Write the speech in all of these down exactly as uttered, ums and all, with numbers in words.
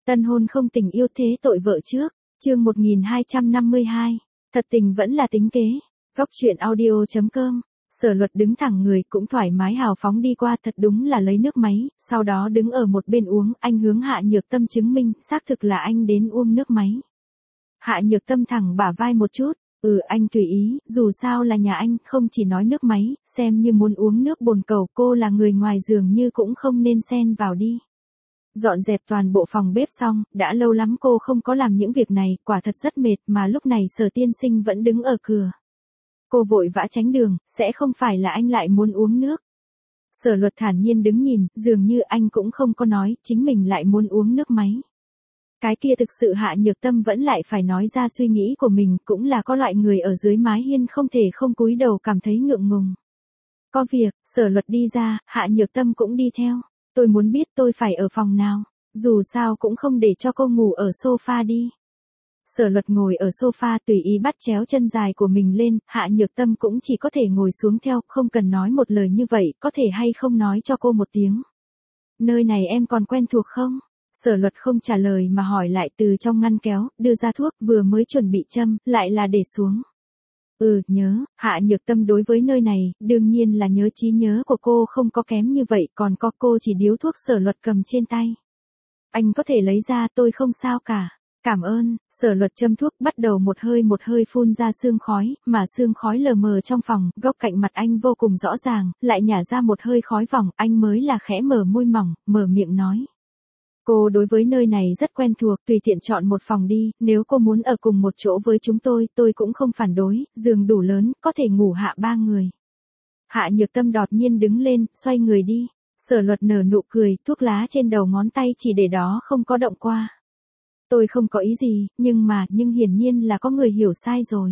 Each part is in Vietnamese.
Tân hôn không tình yêu thế tội vợ trước, chương một nghìn hai trăm năm mươi hai, thật tình vẫn là tính kế. Góc truyện audio chấm com. Sở Luật đứng thẳng người cũng thoải mái hào phóng đi qua, thật đúng là lấy nước máy, sau đó đứng ở một bên uống. Anh hướng Hạ Nhược Tâm chứng minh, xác thực là anh đến uống nước máy. Hạ Nhược Tâm thẳng bả vai một chút, ừ anh tùy ý, dù sao là nhà anh, không chỉ nói nước máy, xem như muốn uống nước bồn cầu, cô là người ngoài dường như cũng không nên xen vào đi. Dọn dẹp toàn bộ phòng bếp xong, đã lâu lắm cô không có làm những việc này, quả thật rất mệt, mà lúc này Sở tiên sinh vẫn đứng ở cửa. Cô vội vã tránh đường, sẽ không phải là anh lại muốn uống nước. Sở Luật thản nhiên đứng nhìn, dường như anh cũng không có nói, chính mình lại muốn uống nước máy. Cái kia thực sự Hạ Nhược Tâm vẫn lại phải nói ra suy nghĩ của mình, cũng là có loại người ở dưới mái hiên không thể không cúi đầu cảm thấy ngượng ngùng. Có việc, Sở Luật đi ra, Hạ Nhược Tâm cũng đi theo. Tôi muốn biết tôi phải ở phòng nào, dù sao cũng không để cho cô ngủ ở sofa đi. Sở Luật ngồi ở sofa tùy ý bắt chéo chân dài của mình lên, Hạ Nhược Tâm cũng chỉ có thể ngồi xuống theo, không cần nói một lời như vậy, có thể hay không nói cho cô một tiếng. Nơi này em còn quen thuộc không? Sở Luật không trả lời mà hỏi lại, từ trong ngăn kéo, đưa ra thuốc, vừa mới chuẩn bị châm, lại là để xuống. Ừ, nhớ, Hạ Nhược Tâm đối với nơi này, đương nhiên là nhớ, trí nhớ của cô không có kém như vậy, còn có cô chỉ điếu thuốc Sở Luật cầm trên tay. Anh có thể lấy ra, tôi không sao cả. Cảm ơn. Sở Luật châm thuốc, bắt đầu một hơi một hơi phun ra sương khói, mà sương khói lờ mờ trong phòng, góc cạnh mặt anh vô cùng rõ ràng, lại nhả ra một hơi khói vòng, anh mới là khẽ mở môi mỏng, mở miệng nói. Cô đối với nơi này rất quen thuộc, tùy tiện chọn một phòng đi, nếu cô muốn ở cùng một chỗ với chúng tôi, tôi cũng không phản đối, giường đủ lớn, có thể ngủ hạ ba người. Hạ Nhược Tâm đột nhiên đứng lên, xoay người đi. Sở Luật nở nụ cười, thuốc lá trên đầu ngón tay chỉ để đó không có động qua. Tôi không có ý gì, nhưng mà, nhưng hiển nhiên là có người hiểu sai rồi.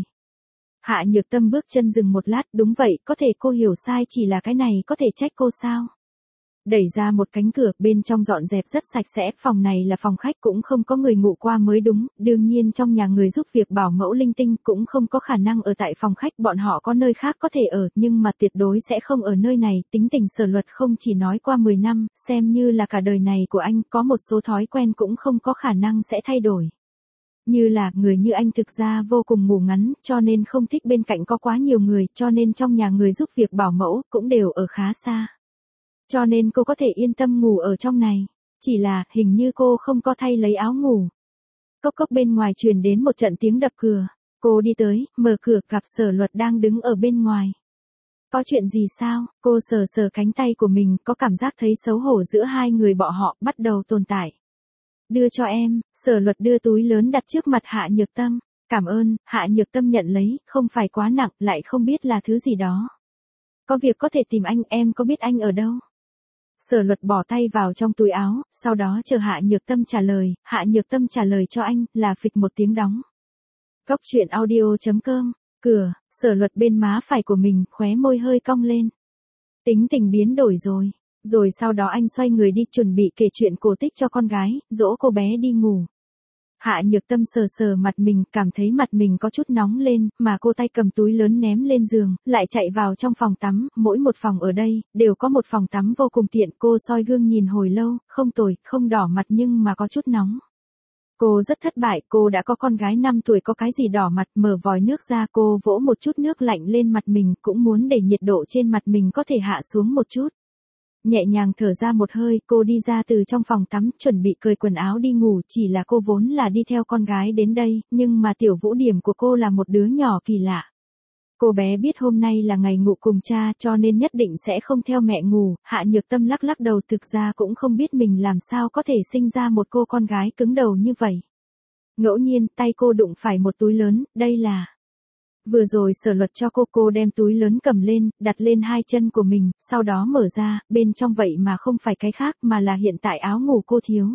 Hạ Nhược Tâm bước chân dừng một lát, đúng vậy, có thể cô hiểu sai, chỉ là cái này có thể trách cô sao? Đẩy ra một cánh cửa, bên trong dọn dẹp rất sạch sẽ, phòng này là phòng khách cũng không có người ngủ qua mới đúng, đương nhiên trong nhà người giúp việc bảo mẫu linh tinh cũng không có khả năng ở tại phòng khách, bọn họ có nơi khác có thể ở, nhưng mà tuyệt đối sẽ không ở nơi này, tính tình Sở Luật không chỉ nói qua mười năm, xem như là cả đời này của anh, có một số thói quen cũng không có khả năng sẽ thay đổi. Như là, người như anh thực ra vô cùng ngủ ngắn, cho nên không thích bên cạnh có quá nhiều người, cho nên trong nhà người giúp việc bảo mẫu, cũng đều ở khá xa. Cho nên cô có thể yên tâm ngủ ở trong này. Chỉ là, hình như cô không có thay lấy áo ngủ. Cốc cốc bên ngoài truyền đến một trận tiếng đập cửa. Cô đi tới, mở cửa, gặp Sở Luật đang đứng ở bên ngoài. Có chuyện gì sao? Cô sờ sờ cánh tay của mình, có cảm giác thấy xấu hổ giữa hai người bọn họ, bắt đầu tồn tại. Đưa cho em. Sở Luật đưa túi lớn đặt trước mặt Hạ Nhược Tâm. Cảm ơn. Hạ Nhược Tâm nhận lấy, không phải quá nặng, lại không biết là thứ gì đó. Có việc có thể tìm anh, em có biết anh ở đâu? Sở Luật bỏ tay vào trong túi áo, sau đó chờ Hạ Nhược Tâm trả lời, Hạ Nhược Tâm trả lời cho anh, là phịch một tiếng đóng. Góc truyện audio chấm com, cửa, Sở Luật bên má phải của mình, khóe môi hơi cong lên. Tính tình biến đổi rồi, rồi sau đó anh xoay người đi chuẩn bị kể chuyện cổ tích cho con gái, dỗ cô bé đi ngủ. Hạ Nhược Tâm sờ sờ mặt mình, cảm thấy mặt mình có chút nóng lên, mà cô tay cầm túi lớn ném lên giường, lại chạy vào trong phòng tắm, mỗi một phòng ở đây, đều có một phòng tắm vô cùng tiện, cô soi gương nhìn hồi lâu, không tồi, không đỏ mặt nhưng mà có chút nóng. Cô rất thất bại, cô đã có con gái năm tuổi có cái gì đỏ mặt, mở vòi nước ra, cô vỗ một chút nước lạnh lên mặt mình, cũng muốn để nhiệt độ trên mặt mình có thể hạ xuống một chút. Nhẹ nhàng thở ra một hơi, cô đi ra từ trong phòng tắm, chuẩn bị cởi quần áo đi ngủ, chỉ là cô vốn là đi theo con gái đến đây, nhưng mà tiểu vũ điểm của cô là một đứa nhỏ kỳ lạ. Cô bé biết hôm nay là ngày ngủ cùng cha, cho nên nhất định sẽ không theo mẹ ngủ. Hạ Nhược Tâm lắc lắc đầu, thực ra cũng không biết mình làm sao có thể sinh ra một cô con gái cứng đầu như vậy. Ngẫu nhiên, tay cô đụng phải một túi lớn, đây là... Vừa rồi Sở Luật cho cô, cô đem túi lớn cầm lên, đặt lên hai chân của mình, sau đó mở ra, bên trong vậy mà không phải cái khác mà là hiện tại áo ngủ cô thiếu.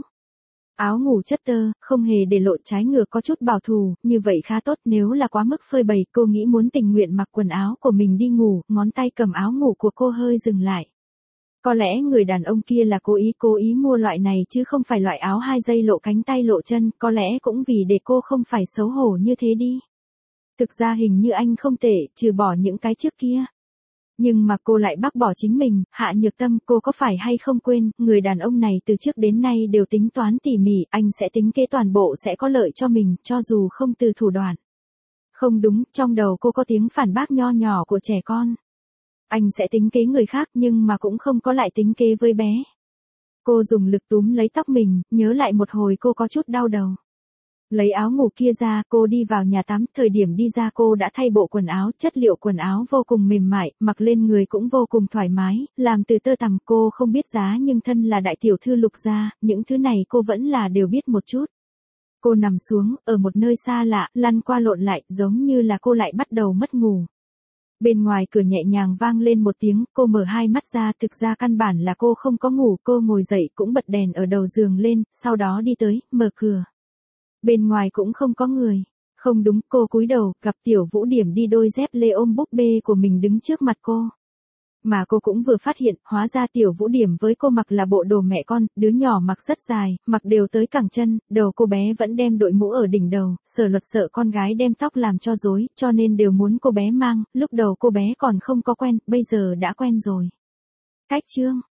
Áo ngủ chất tơ, không hề để lộ trái ngược, có chút bảo thủ, như vậy khá tốt, nếu là quá mức phơi bày, cô nghĩ muốn tình nguyện mặc quần áo của mình đi ngủ, ngón tay cầm áo ngủ của cô hơi dừng lại. Có lẽ người đàn ông kia là cố ý cố ý mua loại này chứ không phải loại áo hai dây lộ cánh tay lộ chân, có lẽ cũng vì để cô không phải xấu hổ như thế đi. Thực ra hình như anh không tệ, trừ bỏ những cái trước kia. Nhưng mà cô lại bác bỏ chính mình, Hạ Nhược Tâm, cô có phải hay không quên, người đàn ông này từ trước đến nay đều tính toán tỉ mỉ, anh sẽ tính kế toàn bộ sẽ có lợi cho mình, cho dù không từ thủ đoạn. Không đúng, trong đầu cô có tiếng phản bác nho nhỏ của trẻ con. Anh sẽ tính kế người khác nhưng mà cũng không có lại tính kế với bé. Cô dùng lực túm lấy tóc mình, nhớ lại một hồi cô có chút đau đầu. Lấy áo ngủ kia ra, cô đi vào nhà tắm, thời điểm đi ra cô đã thay bộ quần áo, chất liệu quần áo vô cùng mềm mại, mặc lên người cũng vô cùng thoải mái, làm từ tơ tằm, cô không biết giá nhưng thân là đại tiểu thư Lục gia, những thứ này cô vẫn là đều biết một chút. Cô nằm xuống, ở một nơi xa lạ, lăn qua lộn lại, giống như là cô lại bắt đầu mất ngủ. Bên ngoài cửa nhẹ nhàng vang lên một tiếng, cô mở hai mắt ra, thực ra căn bản là cô không có ngủ, cô ngồi dậy cũng bật đèn ở đầu giường lên, sau đó đi tới, mở cửa. Bên ngoài cũng không có người. Không đúng, cô cúi đầu, gặp Tiểu Vũ Điểm đi đôi dép lê ôm búp bê của mình đứng trước mặt cô. Mà cô cũng vừa phát hiện, hóa ra Tiểu Vũ Điểm với cô mặc là bộ đồ mẹ con, đứa nhỏ mặc rất dài, mặc đều tới cẳng chân, đầu cô bé vẫn đem đội mũ ở đỉnh đầu, Sở Luật sợ con gái đem tóc làm cho rối, cho nên đều muốn cô bé mang, lúc đầu cô bé còn không có quen, bây giờ đã quen rồi. Cách chương